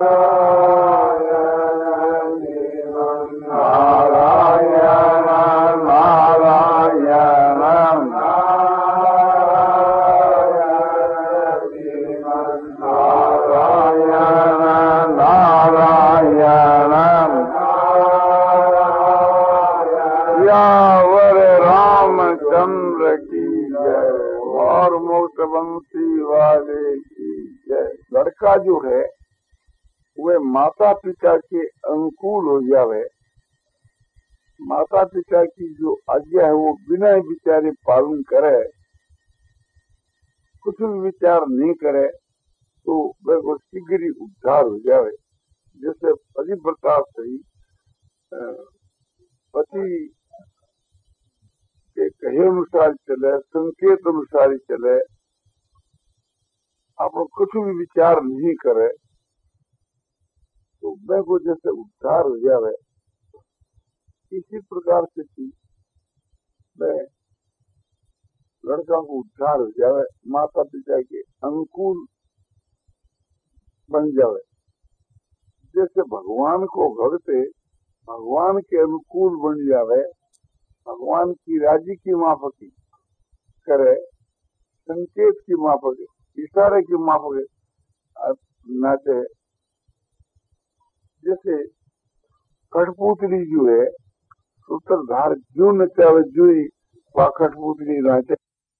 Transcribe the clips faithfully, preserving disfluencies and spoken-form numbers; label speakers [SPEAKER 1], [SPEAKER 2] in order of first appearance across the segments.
[SPEAKER 1] रामचंद्र की जय और मोक्षवंशी वाले की जय। लड़का जो है वे माता पिता के अनुकूल हो जावे, माता पिता की जो आज्ञा है वो बिना विचारे पालन करे, कुछ भी विचार नहीं करे तो वे वो शीघ्र ही उद्धार हो जावे। जैसे पतिव्रता सही पति के कहे अनुसार चले, संकेत अनुसार ही चले, आप कुछ भी विचार नहीं करे तो मैं को जैसे उद्धार हो जावे। इसी प्रकार से थी मैं लड़का को उद्धार हो जावे, माता पिता के अनुकूल बन जावे। जैसे भगवान को भगते भगवान के अनुकूल बन जावे, भगवान की राजी की माफकी करे, संकेत की माफक, इशारे की माफक नाचे। जैसे कठपुतली जो है सूत्रधार जो नचावे जो ही वह कठपुतली नाचे।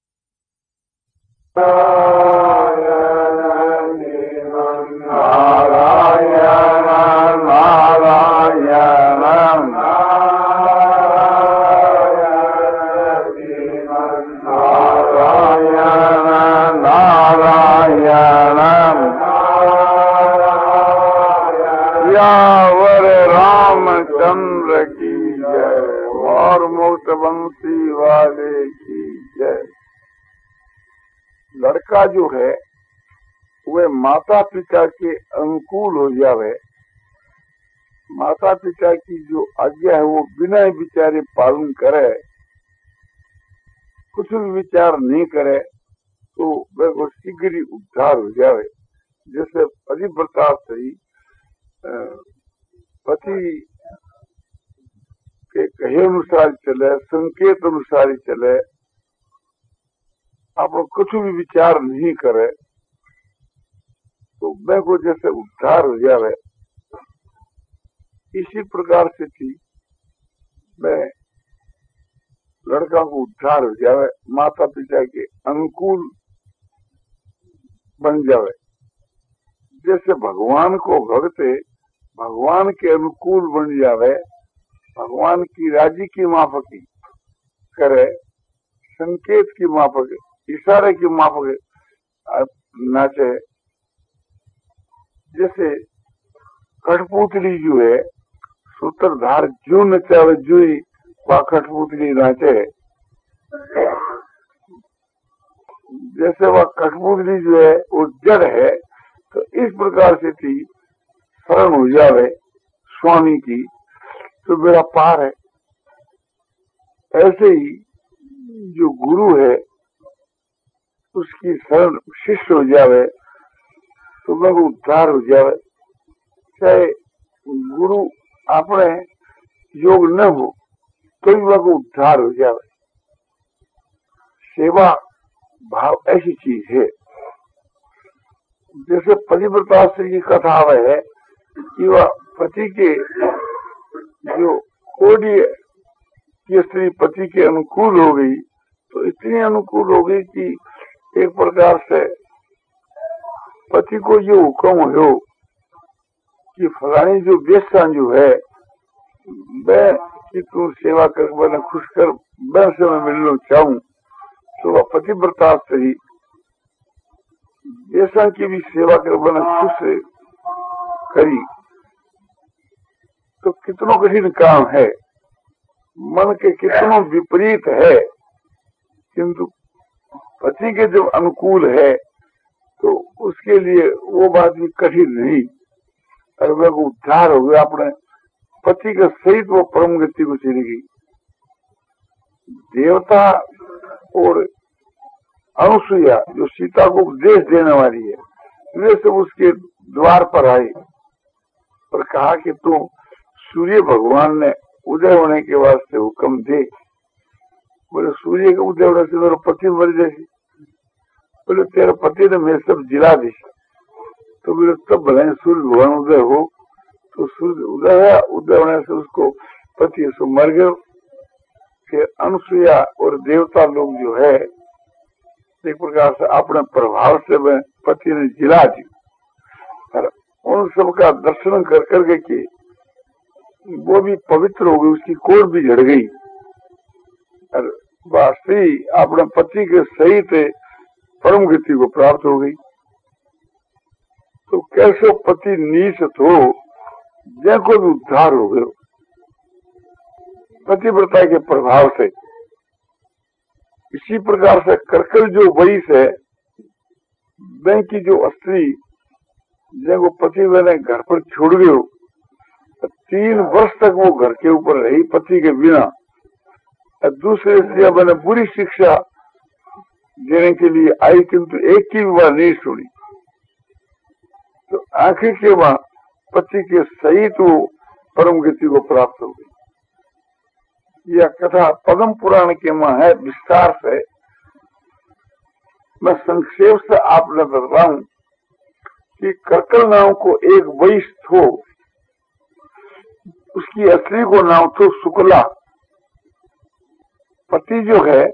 [SPEAKER 1] रामचंद्र की जय और मोक्षवंशी वाले की जय। लड़का जो है वे माता पिता के अनुकूल हो जावे, माता पिता की जो आज्ञा है वो बिना विचारे पालन करे, कुछ भी विचार नहीं करे तो वे वो शीघ्र ही उद्धार हो जावे। जैसे पतिव्रता सही पति के कहे अनुसार चले, संकेत अनुसार ही चले, आप कुछ भी विचार नहीं करे तो मैं को जैसे उद्धार हो जावे। इसी प्रकार से थी मैं लड़का को उद्धार हो जावे, माता पिता के अनुकूल बन जावे। जैसे भगवान को भगते भगवान के अनुकूल बन जावे, भगवान की राजी की माफकी करे, संकेत की माफक, इशारे की माफक नाचे। जैसे कठपुतली जो है सूत्रधार जो नचावे जो ही वह कठपुतली नाचे। जैसे वह कठपुतली जो है वो जड़ है तो इस प्रकार से थी शरण हो जावे स्वामी की तो मेरा पार है। ऐसे ही जो गुरु है उसकी शरण शिष्य हो जावे तो मैं उद्धार हो जावे। चाहे गुरु अपने योग न हो तो भी वह उद्धार हो जावे। सेवा भाव ऐसी चीज है। जैसे पतिव्रता स्त्री की कथा है कि वह पति के जो कोडी की स्त्री पति के अनुकूल हो गई तो इतनी अनुकूल हो गई कि एक प्रकार से पति को ये हुक्म हो कि फलानी जो बेस्ता जो है मैं कि तू सेवा कर मैंने खुश कर मैं से मैं मिलना चाहूं तो वह पतिव्रता स्त्री बेसा की भी सेवा कर मैंने खुश करी। तो कितनों कठिन काम है, मन के कितनों विपरीत है, किंतु पति के जब अनुकूल है तो उसके लिए वो बात भी कठिन नहीं। और वह उद्धार हो गया, अपने पति के सहित वो परम गति को चली गई। देवता और अनुसुईया जो सीता को उपदेश देने वाली है वे सब उसके द्वार पर आई और कहा कि तू सूर्य भगवान ने उदय होने के वास्ते हुक्म दे। बोले सूर्य के उदय होने से मेरा पति मर जाएगी। बोले तेरा पति ने मैं सब जिला दी। तो बोले तब भले सूर्य भगवान उदय हो। तो सूर्य उदय है, उदय होने से उसको पति सो मर गए। फिर अनुसुईया और देवता लोग जो है एक प्रकार से अपने प्रभाव से वह पति ने जिला दी। और उन सबका दर्शन कर करके के वो भी पवित्र हो गई, उसकी कोर भी झड़ गई और वह स्त्री अपने पति के सहित परम गति को प्राप्त हो गई। तो कैसे पति नीच हो जैको भी उद्धार हो गयो पतिव्रता के प्रभाव से। इसी प्रकार से करकल जो वैस है बैंक की जो स्त्री जब पति मैंने घर पर छोड़ गयो, तीन वर्ष तक वो घर के ऊपर रही पति के बिना। दूसरे स्त्रियां मैंने बुरी शिक्षा देने के लिए आई, किंतु एक की भी बात नहीं सुनी। तो आखिर के वहां पति के सही तो परम गति को प्राप्त हो गई। यह कथा पद्म पुराण के मां है विस्तार से। मैं संक्षेप से आपने बता हूं कि करकल नाम को एक वैश्य थो, उसकी स्त्री को नाम थो शुक्ला। पति जो है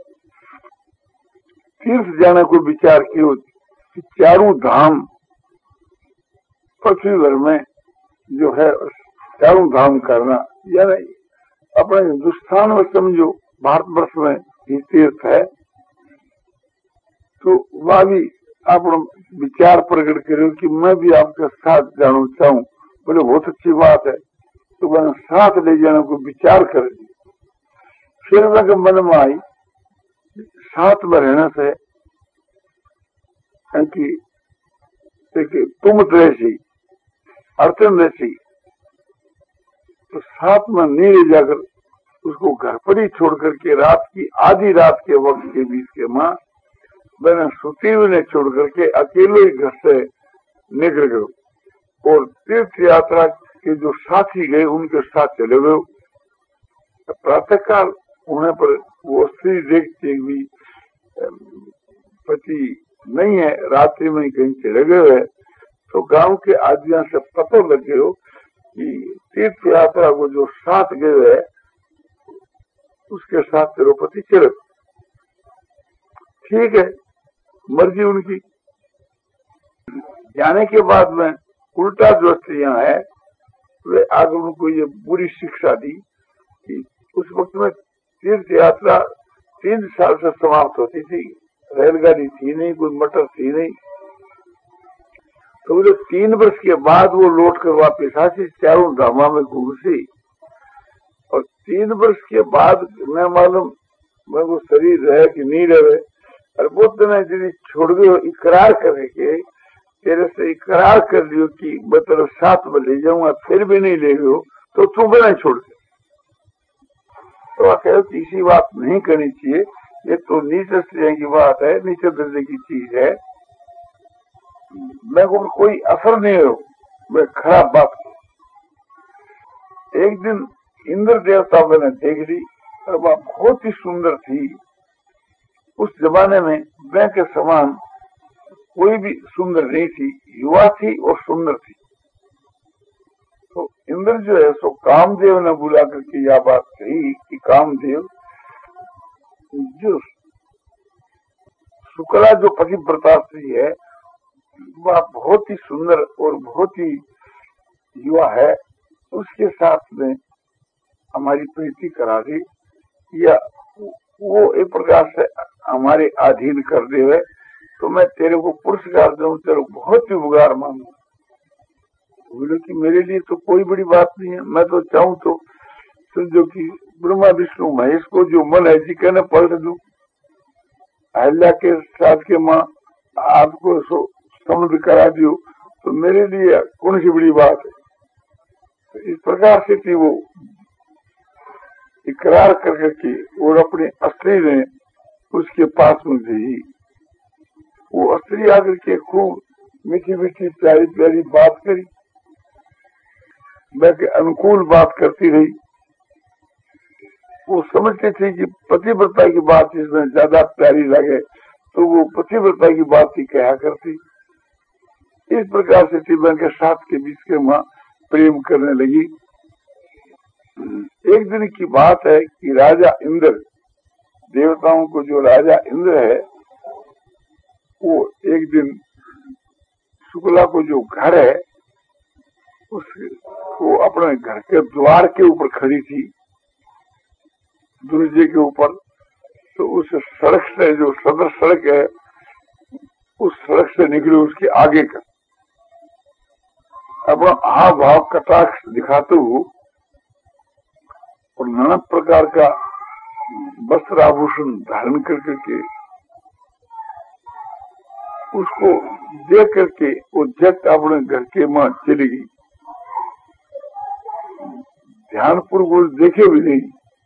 [SPEAKER 1] तीर्थ जाने को विचार किया कि चारों धाम पृथ्वी भर में जो है चारों धाम करना, यानी अपने हिंदुस्तान में समझो भारतवर्ष में ही तीर्थ है। तो वह भी अपना विचार प्रकट करो कि मैं भी आपके साथ जाना चाहूँ। बोले बहुत अच्छी बात है। तो मैंने साथ ले जाने को विचार कर दी। फिर मेरे मन में आई साथ में रहने से कि तुम जैसी अर्चन जैसी तो साथ में नहीं ले जाकर उसको घर पर ही छोड़ करके रात की आधी रात के वक्त के बीच के मां मैंने सुती हुई ने छोड़ करके अकेले ही घर से निकल गए और तीर्थ यात्रा के जो साथी गए उनके साथ चले गए। प्रातः काल होने पर वो स्त्री देखते भी पति नहीं है, रात्रि में कहीं चले गए है। तो गांव के आदमियों से पता लग गयो कि तीर्थ यात्रा को जो साथ गए है उसके साथ तिरुपति चले। ठीक है, मर्जी उनकी। जाने के बाद में उल्टा जो स्त्रियां है वे आगे उनको ये बुरी शिक्षा दी कि उस वक्त में तीर्थ यात्रा तीन साल से समाप्त होती थी, रेलगाड़ी थी नहीं, कोई मोटर थी नहीं। तो वो तीन वर्ष के बाद वो लौट कर वापिस आती, चारों धामा में घूमती। और तीन वर्ष के बाद मैं मालूम मैं वो शरीर रहे कि नहीं रहे, और बुद्ध ने यदि छोड़ गए इकरार करे के तेरे से इकरार कर लियो कि मैं तेरे साथ में ले जाऊंगा, फिर भी नहीं ले गयो तो तू बना छोड़ दे। तो कहो तीसरी बात नहीं करनी चाहिए, ये तो नीचे स्त्रियों की बात है, नीचे दर्जे की चीज है, मैं को कोई असर नहीं हो, मैं खराब बात। एक दिन इंद्र देवता मैंने देख ली और वह बहुत ही सुंदर थी। उस जमाने में मैं के समान कोई भी सुंदर नहीं थी, युवा थी और सुंदर थी। तो इंद्र जो है सो कामदेव ने बुला करके यह बात कही कि कामदेव जो शुक्ला जो पतिव्रता स्त्री है वह बहुत ही सुंदर और बहुत ही युवा है, उसके साथ में हमारी प्रीति करा दी या वो एक प्रकार से हमारे अधीन कर दे, तो मैं तेरे को पुरस्कार दूं, तेरे को बहुत ही उपकार मानू। बोले कि मेरे लिए तो कोई बड़ी बात नहीं है, मैं तो चाहूं तो समझो कि ब्रह्मा विष्णु महेश को जो मन है जी कहने पलट दूं। अहिल्या के साथ के माँ आपको समुद्र करा दियो तो मेरे लिए कौन सी बड़ी बात है। तो इस प्रकार से थी वो इकरार करके की और अपनी स्त्री ने उसके पास में दी। वो स्त्री आकर के खूब मीठी मीठी प्यारी प्यारी बात करी। मैं के अनुकूल बात करती रही। वो समझती थी कि पतिव्रता की बात इसमें ज्यादा प्यारी लगे, तो वो पतिव्रता की बात ही कहा करती। इस प्रकार से तीबन के साथ के बीच के माँ प्रेम करने लगी। एक दिन की बात है कि राजा इंद्र, देवताओं को जो राजा इंद्र है, वो एक दिन शुक्ला को जो घर है उस वो अपने घर के द्वार के ऊपर खड़ी थी, दुर्जे के ऊपर। तो उस सड़क से, जो सदर सड़क है, उस सड़क से निकले उसके आगे का अपना हाव भाव कटाक्ष दिखाते हुए और नाना प्रकार का वस्त्र आभूषण धारण कर करके उसको देख करके वो झट अपने घर के मां चली गई। ध्यानपूर्वक देखे भी नहीं,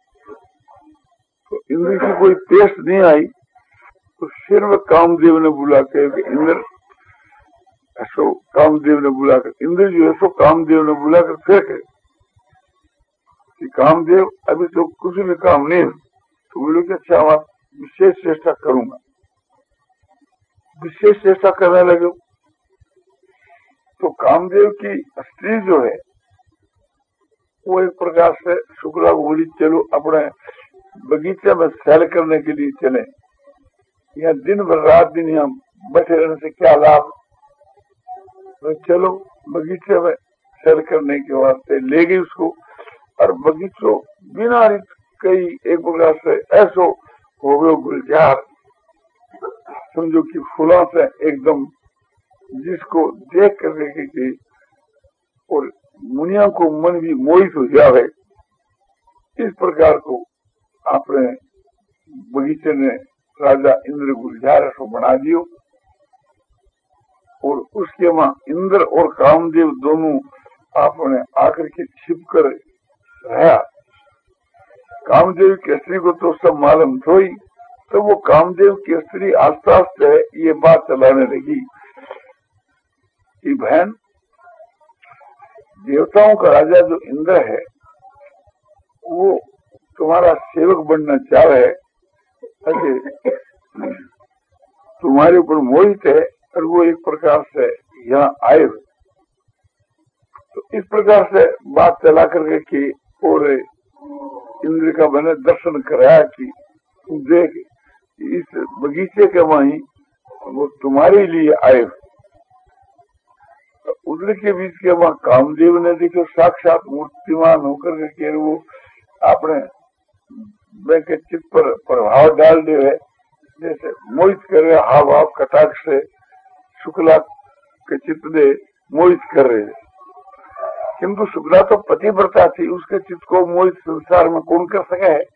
[SPEAKER 1] तो इंद्र की कोई पेश नहीं आई। तो फिर वह कामदेव ने बुला कर, इंद्र ऐसो कामदेव ने बुलाकर, इंद्र जो है सो कामदेव ने बुलाकर फिर कहे कि कामदेव अभी तो कुछ भी काम नहीं है, तो बोलो कि अच्छा आप विशेष चेष्टा करूंगा। विशेष चेष्टा करने लगे तो कामदेव की स्त्री जो है वो एक प्रकार से शुक्ला को बोली, चलो अपने बगीचे में सैर करने के लिए चले, यहाँ दिन भर रात दिन यहाँ बैठे रहने से क्या लाभ। तो चलो बगीचे में सैर करने के वास्ते ले गई उसको। और बगीचों बिना कई एक प्रकार से ऐसो हो गए गुलजार, समझो कि फूलों से एकदम, जिसको देख कर देखे और मुनिया को मन भी मोहित हो जावे, इस प्रकार को आपने बगीचे ने राजा इंद्र गुलजार को बना दियो। और उसके वहां इंद्र और कामदेव दोनों आपने आकर के छिप कर रहा। कामदेव की स्त्री को तो सब मालूम थो ही, तो वो कामदेव की स्त्री आस्ते आस्ते ये बात चलाने लगी कि बहन, देवताओं का राजा जो इंद्र है वो तुम्हारा सेवक बनना चाह रहे, तुम्हारे ऊपर मोहित है और वो एक प्रकार से यहाँ आए हुए। तो इस प्रकार से बात चला करके कि और इंद्र का मैंने दर्शन कराया कि तुम देख इस बगीचे के वहीं वो तुम्हारे लिए आए हुए। तो उधर के बीच के वहां कामदेव ने देखो साक्षात मूर्तिमान होकर के वो अपने के चित्त पर प्रभाव डाल दे रहे, जैसे मोहित कर रहे, हाव भाव कटाक्ष से शुक्ला के चित्त ने मोहित कर रहे। किंतु शुक्ला तो पतिव्रता थी, उसके चित्त को मोहित संसार में कौन कर सके है।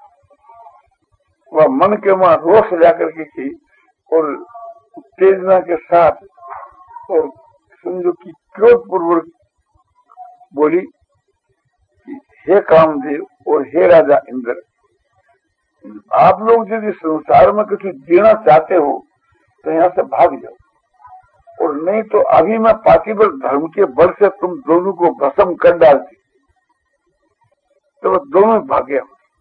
[SPEAKER 1] वह मन के वहां रोष जाकर के की और उत्तेजना के साथ और समझो कि क्रोध पूर्वक बोली कि हे कामदेव और हे राजा इंद्र, आप लोग यदि संसार में कुछ जीना चाहते हो तो यहाँ से भाग जाओ, और नहीं तो अभी मैं पातिव्रत धर्म के बल से तुम दोनों को भस्म कर डालती। तो वह दोनों भागे।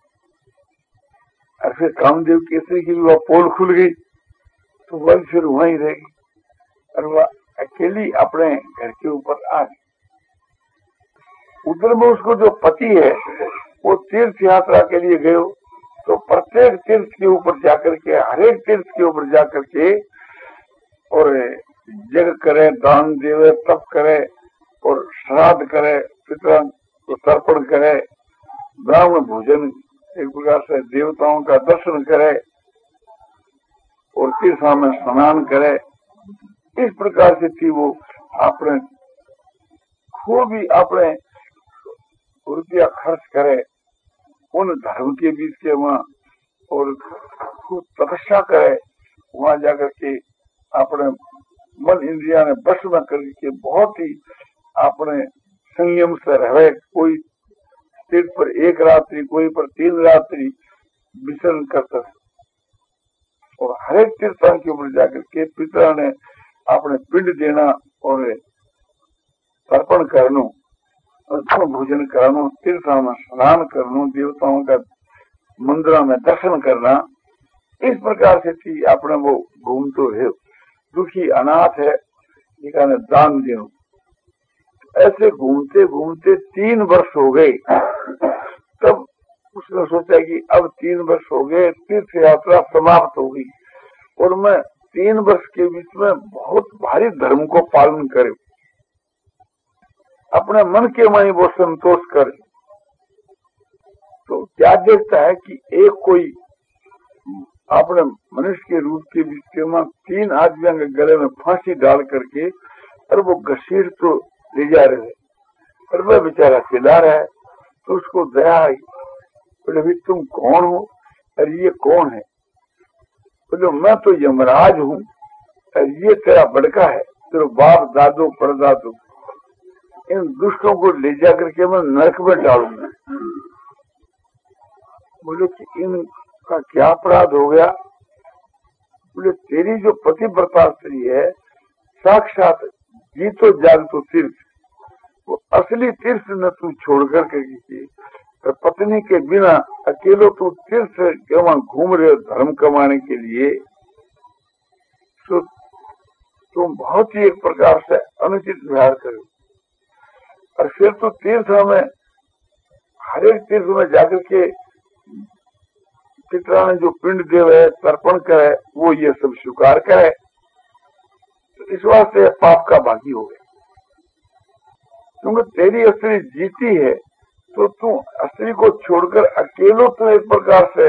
[SPEAKER 1] और फिर कामदेव की स्त्री की वह पोल खुल गई, तो वह फिर वहीं रहेगी और वह अकेली अपने घर के ऊपर आ गई। उधर में उसको जो पति है वो तीर्थ यात्रा के लिए गए, तो प्रत्येक तीर्थ के ऊपर जाकर के, हरेक तीर्थ के ऊपर जाकर के और जग करे, दान देवे, तप करे और श्राद्ध करे, पितरों को तर्पण करे, ब्राह्मण भोजन, एक प्रकार से देवताओं का दर्शन करे और तीर्था में स्नान करे। इस प्रकार से थी वो अपने खूब ही अपने रुपया खर्च करे उन धर्म के बीच के वहां, और खूब तपस्या करे वहां जाकर के अपने मन इंद्रिया ने बस में करके बहुत ही अपने संयम से रहे। कोई तीर्थ पर एक रात्रि, कोई पर तीन रात्रि विचरण करता है, और हरेक तीर्थों के ऊपर जाकर के पिता ने अपने पिंड देना और तर्पण करना, तो भोजन करानो, तीर्थों में स्नान करनो, देवताओं का मंदिरों में दर्शन करना, इस प्रकार से थी अपने वो घूमतो है। दुखी अनाथ है, ये दान देनो। ऐसे घूमते घूमते तीन वर्ष हो गए। तब उसने सोचा कि अब तीन वर्ष हो गए, तीर्थ यात्रा समाप्त हो गई और मैं तीन वर्ष के बीच में बहुत भारी धर्म को पालन करे, अपने मन के में वो संतोष करे। तो क्या देखता है कि एक कोई अपने मनुष्य के रूप के बीच में तीन आदमियों के गले में फांसी डाल करके और वो घसीट तो ले जा रहे हैं और वह बेचारा चिल्ला रहा है। तो उसको दया आई, बोले भाई तुम कौन हो और ये कौन है? बोले मैं तो यमराज हूँ और ये तेरा बड़का है, तेरे बाप दादो परदादो, इन दुष्टों को ले जाकर के मैं नरक में डालूंगा। बोले कि इनका क्या अपराध हो गया? बोले तेरी जो पतिव्रता स्त्री है साक्षात जीतो जागतो तीर्थ, वो असली तीर्थ न तू छोड़ करके किसी तो पत्नी के बिना अकेलो तू तीर्थ के वहां घूम रहे हो धर्म कमाने के लिए, तो तुम बहुत ही एक प्रकार से अनुचित व्यवहार करो। और फिर तो तीर्थ में हर एक तीर्थ में जाकर के पितरा ने जो पिंड देवे तर्पण करे वो ये सब स्वीकार करे, तो इस वास्ते पाप का भागी हो गया। क्योंकि तेरी स्त्री जीती है तो तू स्त्री को छोड़कर अकेलो तो एक प्रकार से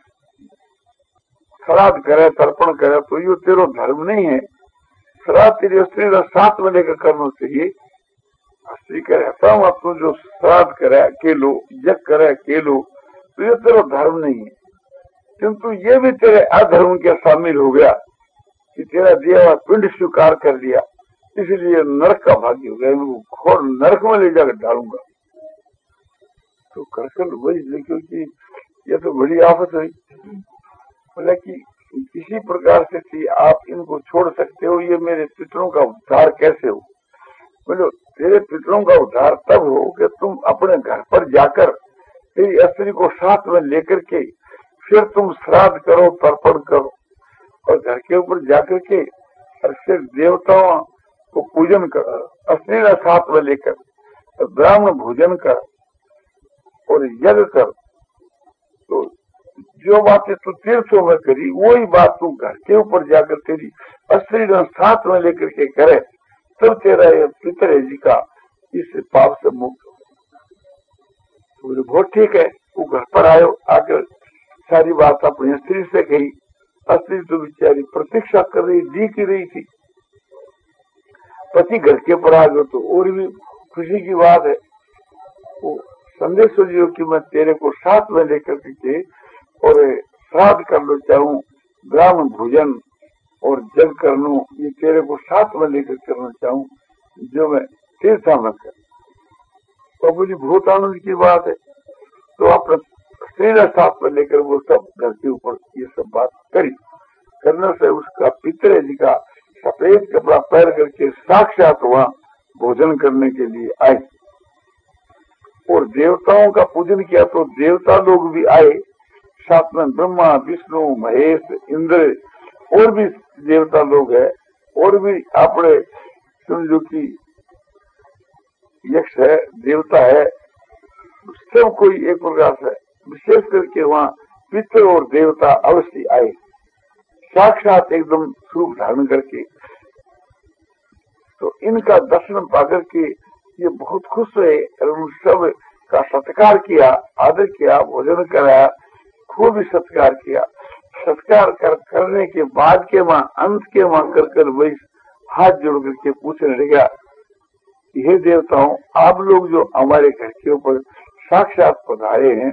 [SPEAKER 1] श्राद्ध करे तर्पण करे तो ये तेरो धर्म नहीं है। श्राद्ध तेरी स्त्री का साथ में लेकर करना चाहिए। स्त्री का रहता हूँ अब तू जो श्राद्ध करे अकेलो, यज्ञ करे अकेलो, तो ये तेरा धर्म नहीं है। किंतु ये भी तेरे अधर्म के शामिल हो गया कि तेरा दिया हुआ पिंड स्वीकार कर लिया, इसलिए नरक का भागी हो गया, घोर नरक में ले जाकर डालूंगा। तो करकल वही देखो कि ये तो बड़ी आफत हुई। बोला कि किसी प्रकार से थी आप इनको छोड़ सकते हो, ये मेरे पितरों का उद्धार कैसे हो? बोलो तेरे पितरों का उद्धार तब हो कि तुम अपने घर पर जाकर तेरी स्त्री को साथ में लेकर के फिर तुम श्राद्ध करो तर्पण करो और घर के ऊपर जाकर के और फिर देवताओं को पूजन करो, स्त्री का साथ में लेकर ब्राह्मण भोजन कर और यज्ञ कर। तो जो बातें तू तीर्थों में करी वही बात तू घर के ऊपर जाकर तेरी स्त्री का साथ में लेकर के करे, तब तेरा ये पितर जी का इस पाप से मुक्त हो। तो बहुत ठीक है, तू घर पर आयो, आकर सारी बात अपनी स्त्री से कही। स्त्री तो बेचारी प्रतीक्षा कर रही दी की रही थी, पति घर के पर आ गए तो और भी खुशी की बात है। वो संदेश हो कि मैं तेरे को साथ में लेकर के और श्राद्ध कर लो चाहूँ, ब्राह्मण भोजन और जग कर लूं, ये तेरे को साथ में लेकर करना चाहूँ जो मैं तीर्था में कर। तो बोली बहुत आनंद की बात है। तो अपने स्त्री साथ में लेकर वो सब घर के ऊपर ये सब बात करी। करने से उसका पितरे जी का सफेद कपड़ा पहन करके साक्षात वहां भोजन करने के लिए आए और देवताओं का पूजन किया। तो देवता लोग भी आए, साथ में ब्रह्मा विष्णु महेश इंद्र और भी देवता लोग है और भी अपने समझो कि यक्ष है देवता है, सब कोई एक प्रकार से विशेष करके वहाँ पितर और देवता अवश्य आए साक्षात एकदम स्वरूप धारण करके। तो इनका दर्शन पाकर के ये बहुत खुश हुए और उन सब का सत्कार किया, आदर किया, भोजन कराया, खूब ही सत्कार किया। सत्कार कर करने के बाद के माँ अंत के माँ कर कर वही हाथ जोड़ करके पूछने लगा, हे देवताओं आप लोग जो हमारे घर के ऊपर साक्षात पधारे हैं,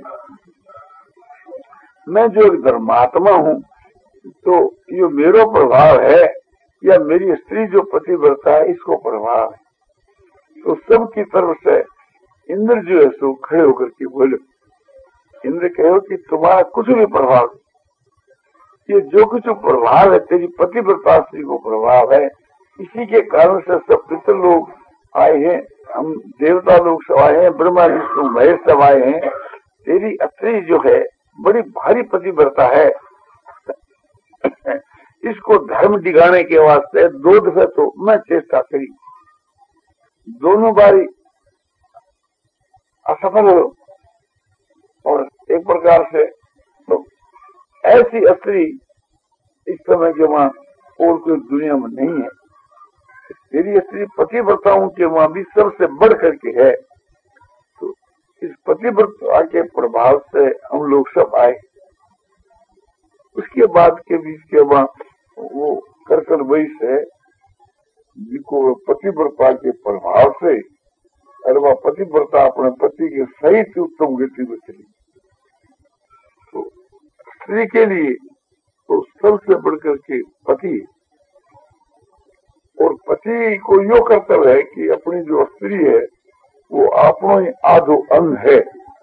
[SPEAKER 1] मैं जो एक धर्मात्मा हूँ, तो ये मेरा प्रभाव है या मेरी स्त्री जो पतिव्रता है इसको प्रभाव है? तो सबकी तरफ से इंद्र जो है सो खड़े होकर के बोले, इंद्र कहो कि तुम्हारा कुछ भी प्रभाव नहीं, ये जो कुछ प्रभाव है तेरी पतिव्रता स्त्री को प्रभाव है, इसी के कारण से सब पितर लोग आए हैं, हम देवता लोग सब आए हैं, ब्रह्मा विष्णु महेश सब आए हैं, तेरी स्त्री जो है बड़ी भारी पतिव्रता है, इसको धर्म दिखाने के वास्ते दो दफे तो मैं चेष्टा करी, दोनों बारी असफल हो, और एक प्रकार से तो ऐसी स्त्री इस समय के वहां और कोई दुनिया में नहीं है। तेरी स्त्री पतिव्रताओं के वहां भी सबसे बढ़ करके है। तो इस पतिव्रता के प्रभाव से हम लोग सब आए। उसके बाद के बीच के वहां वो करकल वैस है, जिनको पतिव्रता के प्रभाव से अरे वह पतिव्रता अपने पति के सहित उत्तम गति में चली। तो स्त्री के लिए तो सबसे बढ़कर के पति, और पति को यो कर्तव्य है कि अपनी जो स्त्री है वो अपनो ही आधो अंग है।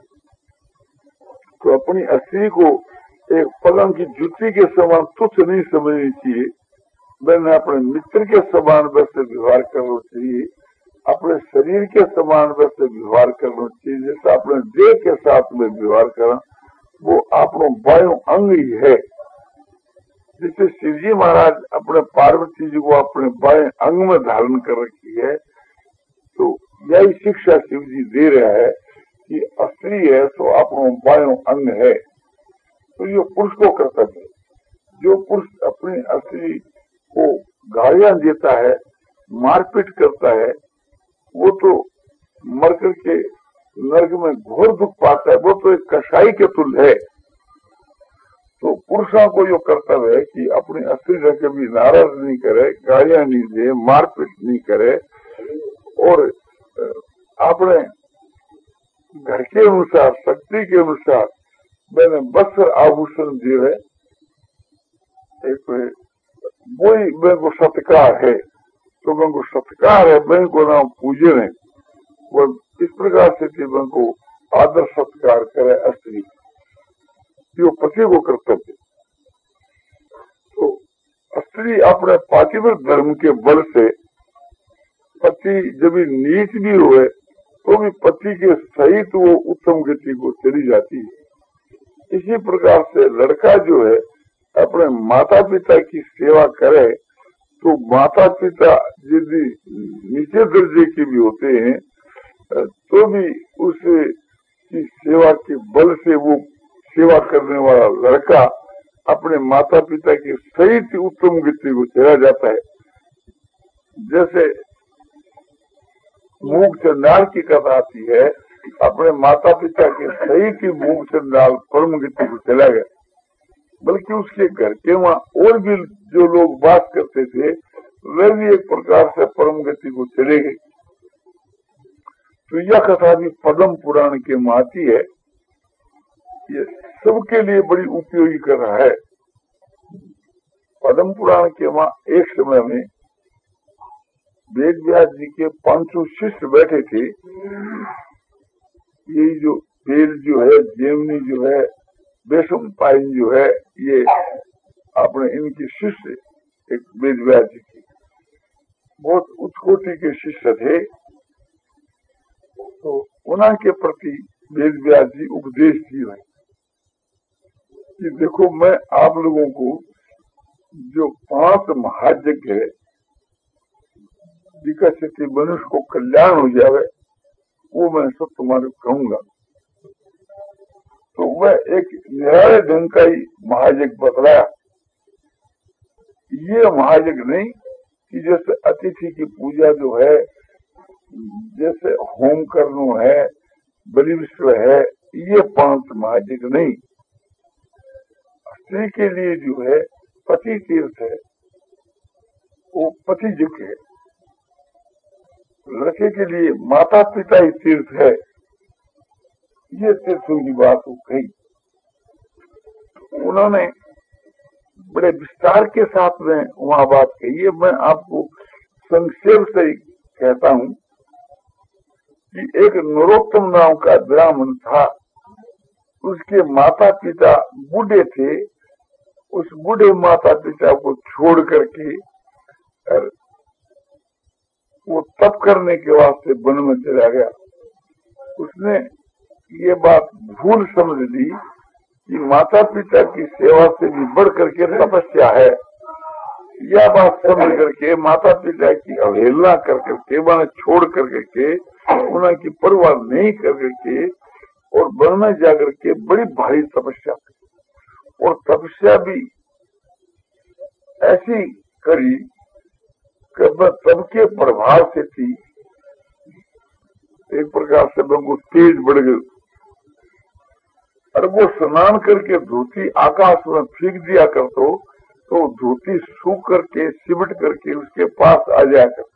[SPEAKER 1] तो अपनी स्त्री को एक पलंग की जुती के समान तुच्छ नहीं समझनी चाहिए, मैंने अपने मित्र के समान वैसे व्यवहार करना चाहिए, अपने शरीर के समान वैसे व्यवहार करना चाहिए, जैसा अपने देह के साथ में व्यवहार करना, वो अपनो बायो अंग ही है। जैसे शिवजी महाराज अपने पार्वती जी को अपने बाएं अंग में धारण कर रखी है, तो यही शिक्षा शिवजी दे रहा है कि स्त्री है तो अपनो बायो अंग है। तो ये पुरुष को कर्तव्य है। जो पुरुष अपनी स्त्री को गालियां देता है, मारपीट करता है, वो तो मर करके नरक में घोर दुख पाता है, वो तो एक कसाई के तुल्य है। तो पुरुषों को जो कर्तव्य है कि अपनी स्त्री से कभी नाराज नहीं करे, गालियां नहीं दे, मारपीट नहीं करे, और अपने घर के अनुसार, शक्ति के अनुसार मैंने वस्त्र आभूषण दिए, एक वही मैं को सत्कार है, तो मैं को सत्कार है, मैं को नाम पूजन है, वो इस प्रकार से मैं को आदर सत्कार करे स्त्री, जो पति को कर्तव्य। तो स्त्री अपने पातिव्रत धर्म के बल से पति जब नीच भी हुए तो भी पति के सहित वो उत्तम गति को चली जाती है। इसी प्रकार से लड़का जो है अपने माता पिता की सेवा करे, तो माता पिता यदि नीचे दर्जे के भी होते हैं तो भी उस की सेवा के बल से वो सेवा करने वाला लड़का अपने माता पिता के सहित उत्तम गति को चला जाता है। जैसे मूक चंडाल की कथा आती है, अपने माता पिता के सहित ही मूक चंडाल परम गति को चला गया, बल्कि उसके घर के वहां और भी जो लोग बात करते थे वे भी एक प्रकार से परम गति को चले गए। तो यह कथा भी पद्म पुराण के में आती है, ये सबके लिए बड़ी उपयोगी कर रहा है। पद्म पुराण के वहां एक समय में वेद व्यास जी के पांचों शिष्य बैठे थे। ये जो बेल जो है, जेमनी जो है, बेसम पाइन जो है, ये अपने इनके शिष्य एक वेद व्यास जी की बहुत उच्च कोटि के शिष्य थे। तो उन्हीं के प्रति वेद व्यास जी उपदेश दिए कि देखो, मैं आप लोगों को जो पांच महायज्ञ है जिससे मनुष्य को कल्याण हो जावे, वो मैं सब तुम्हारे कहूंगा। तो वह एक निराले ढंग का ही महायज्ञ बतलाया। ये महायज्ञ नहीं कि जैसे अतिथि की पूजा जो है, जैसे होम करनो है, बलि विश्व है, ये पांच महायज्ञ नहीं। स्त्री के लिए जो है पति तीर्थ है, वो पति यज्ञ है। लड़के के लिए माता पिता ही तीर्थ है। ये तीर्थों की बात हो गई। उन्होंने बड़े विस्तार के साथ में वहां बात कही है। मैं आपको संक्षेप से ही कहता हूं कि एक नरोत्तम नाम का ब्राह्मण था। उसके माता पिता बूढ़े थे। उस बूढ़े माता पिता को छोड़ करके वो तप करने के वास्ते वन में चला गया। उसने ये बात भूल समझ ली कि माता पिता की सेवा से भी बढ़ करके तपस्या है। यह बात समझ करके माता पिता की अवहेलना कर करके, माने छोड़ कर करके, उनकी परवाह नहीं कर करके और वन में जाकर के बड़ी भारी तपस्या की। और तपस्या भी ऐसी करी कि तब के प्रभाव से थी, एक प्रकार से वो तेज बढ़ गई। और वो स्नान करके धोती आकाश में फेंक दिया कर तो तो धोती सूख करके सिमट करके उसके पास आ जाया कर।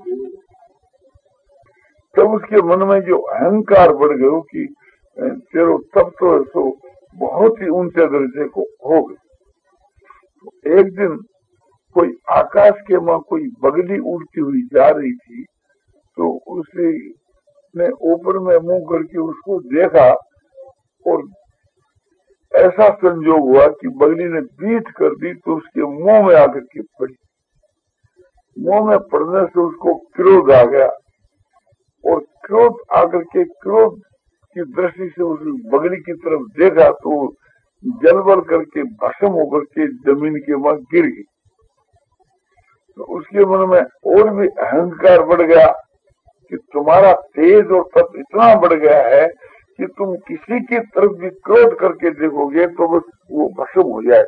[SPEAKER 1] तब उसके मन में जो अहंकार बढ़ गयो कि तेरो तब तो सो बहुत ही ऊंचे दर्जे को हो गए। तो एक दिन कोई आकाश के मां कोई बगली उड़ती हुई जा रही थी, तो उसे ने ऊपर में मुंह करके उसको देखा और ऐसा संजोग हुआ कि बगली ने बीट कर दी तो उसके मुंह में आकर के पड़ी। मुंह में पड़ने से उसको क्रोध आ गया और क्रोध आकर के क्रोध की दृष्टि से उस बगली की तरफ देखा तो जलबल करके भस्म होकर के जमीन के वहां गिर गई। तो उसके मन में और भी अहंकार बढ़ गया कि तुम्हारा तेज और तप इतना बढ़ गया है कि तुम किसी की तरफ भी क्रोध करके देखोगे तो बस वो भस्म हो जाए।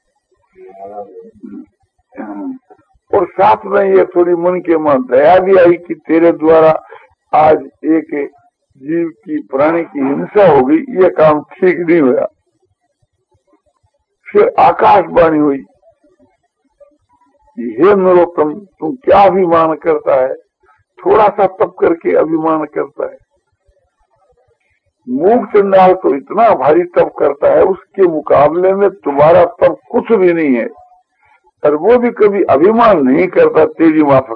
[SPEAKER 1] और साथ में ये थोड़ी मन के मन दया भी आई कि तेरे द्वारा आज एक जीव की प्राणी की हिंसा हो गई, ये काम ठीक नहीं हुआ। फिर आकाशवाणी हुई, हे नरोत्तम, तुम क्या अभिमान करता है, थोड़ा सा तप करके अभिमान करता है। मूक चंडाल तो इतना भारी तप करता है, उसके मुकाबले में तुम्हारा तप कुछ भी नहीं है। और वो भी कभी अभिमान नहीं करता तेजी माफक।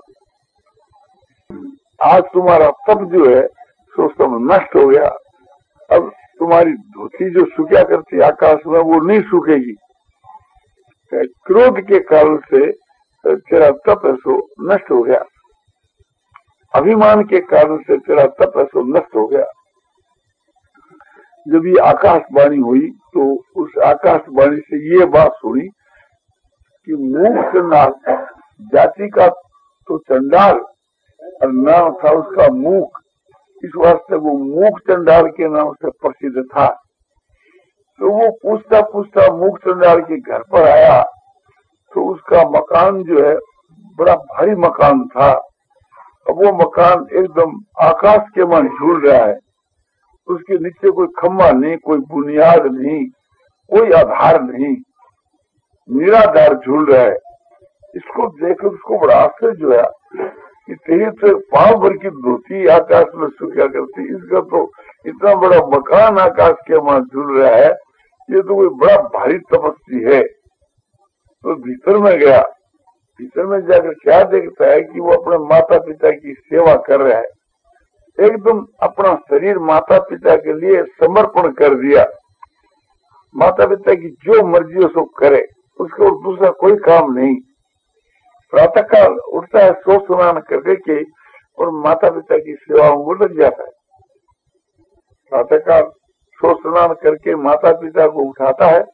[SPEAKER 1] आज तुम्हारा तप जो है सो सब नष्ट हो गया। अब तुम्हारी धोती जो सूखा करती आकाश में वो नहीं सूखेगी। क्रोध के कारण से तेरा तप है सो नष्ट हो गया, अभिमान के कारण से तेरा तप है सो नष्ट हो गया। जब ये आकाशवाणी हुई तो उस आकाशवाणी से ये बात सुनी कि मूक चंडाल जाति का तो चंडाल और नाम था उसका मूक, इस वास्ते वो मूक चंडाल के नाम से प्रसिद्ध था। तो वो पूछता पूछता मूक चंडाल के घर पर आया तो उसका मकान जो है बड़ा भारी मकान था। अब वो मकान एकदम आकाश के मन झूल रहा है, उसके नीचे कोई खम्बा नहीं, कोई बुनियाद नहीं, कोई आधार नहीं, निराधार झूल रहा है। इसको देखकर उसको बड़ा आश्चर्य हुआ कि तेरी तो पांव भर की धोती आकाश में सूखा करती, इसका तो इतना बड़ा मकान आकाश के वहां झूल रहा है, ये तो कोई बड़ा भारी तपस्वी है। तो भीतर में गया, भीतर में जाकर क्या देखता है कि वो अपने माता पिता की सेवा कर रहा है, एकदम अपना शरीर माता पिता के लिए समर्पण कर दिया। माता पिता की जो मर्जी हो सो करे, उसको दूसरा कोई काम नहीं। प्रातः काल उठता है, सो स्नान करके के और माता पिता की सेवाओं में लग जाता है। प्रातः काल सो स्नान करके माता पिता को उठाता है,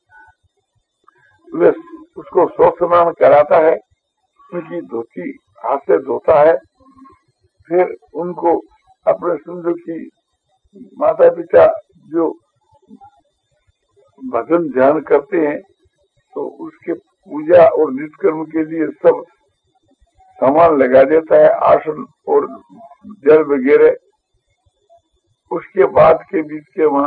[SPEAKER 1] वे उसको सो स्नान कराता है, उनकी धोती हाथ से धोता है, फिर उनको अपने समझो की माता पिता जो भजन ध्यान करते हैं तो उसके पूजा और नित्य कर्म के लिए सब सामान लगा देता है, आसन और जल वगैरह। उसके बाद के बीच के वहां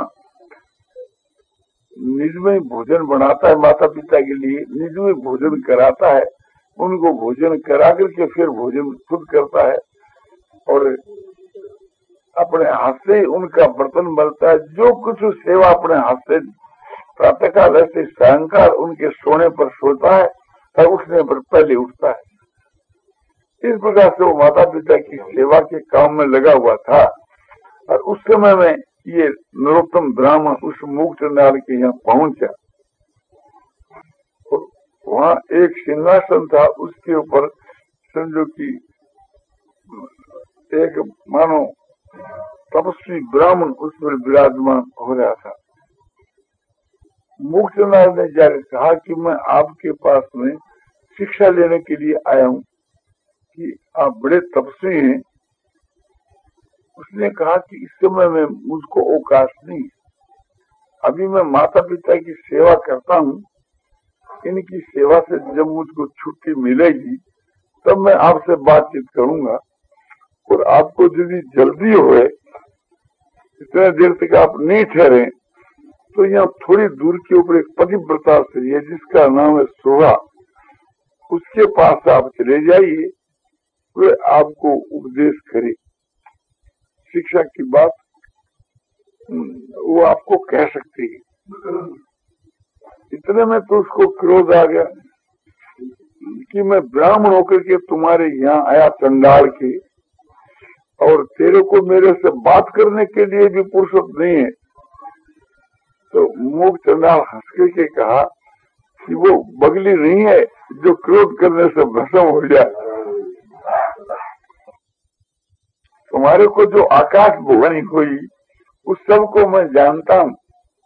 [SPEAKER 1] निज में भोजन बनाता है, माता पिता के लिए निज में भोजन कराता है, उनको भोजन करा करके फिर भोजन खुद करता है और अपने हाथ से उनका बर्तन मलता है। जो कुछ सेवा अपने हाथ से प्रातः काल ऐसे सायंकाल उनके सोने पर सोता है और उठने पर पहले उठता है। इस प्रकार से वो माता पिता की सेवा के काम में लगा हुआ था। और उस समय में ये नरोत्तम ब्राह्मण उस मूक चंडाल के यहाँ पहुंचा। वहाँ एक सिंहासन था, उसके ऊपर समझो की एक मानो तपस्वी ब्राह्मण उस पर विराजमान हो रहा था। मूकचंदाल ने जाकर कहा कि मैं आपके पास में शिक्षा लेने के लिए आया हूँ कि आप बड़े तपस्वी हैं। उसने कहा कि इस समय में मुझको अवकाश नहीं, अभी मैं माता पिता की सेवा करता हूँ, इनकी सेवा से जब मुझको छुट्टी मिलेगी तब मैं आपसे बातचीत करूंगा। और आपको यदि जल्दी होए, इतने देर तक आप नहीं ठहरे, तो यहाँ थोड़ी दूर के ऊपर एक पतिव्रता स्त्री है जिसका नाम है शोभा, उसके पास आप चले जाइए, वे आपको उपदेश करे, शिक्षा की बात वो आपको कह सकती है। इतने में तो उसको क्रोध आ गया कि मैं ब्राह्मण होकर के तुम्हारे यहाँ आया चंडाल के, और तेरे को मेरे से बात करने के लिए भी फुर्सत नहीं है। तो मूक चंडाल हंस के कहा कि वो बगली नहीं है जो क्रोध करने से भस्म हो जाए। तुम्हारे को जो आकाश भुवनी हुई उस सब को मैं जानता हूँ।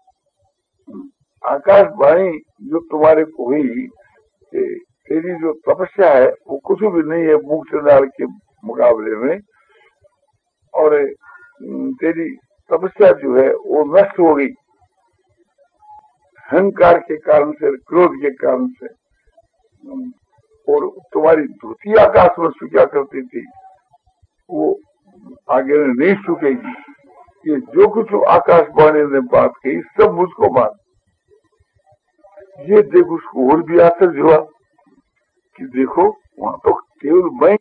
[SPEAKER 1] आकाश वाणी जो तुम्हारे को हुई, तेरी जो तपस्या है वो कुछ भी नहीं है मूक चंडाल के मुकाबले में, और तेरी तपस्या जो है वो नष्ट हो गई अहंकार के कारण से, क्रोध के कारण से। और तुम्हारी धोती आकाश में सूखा करती थी वो आगे नहीं सूखेगी। ये जो कुछ आकाशवाणी ने बात कही सब मुझको बात। ये देख उसको और भी आश्चर्य हुआ कि देखो वहां तो केवल मैं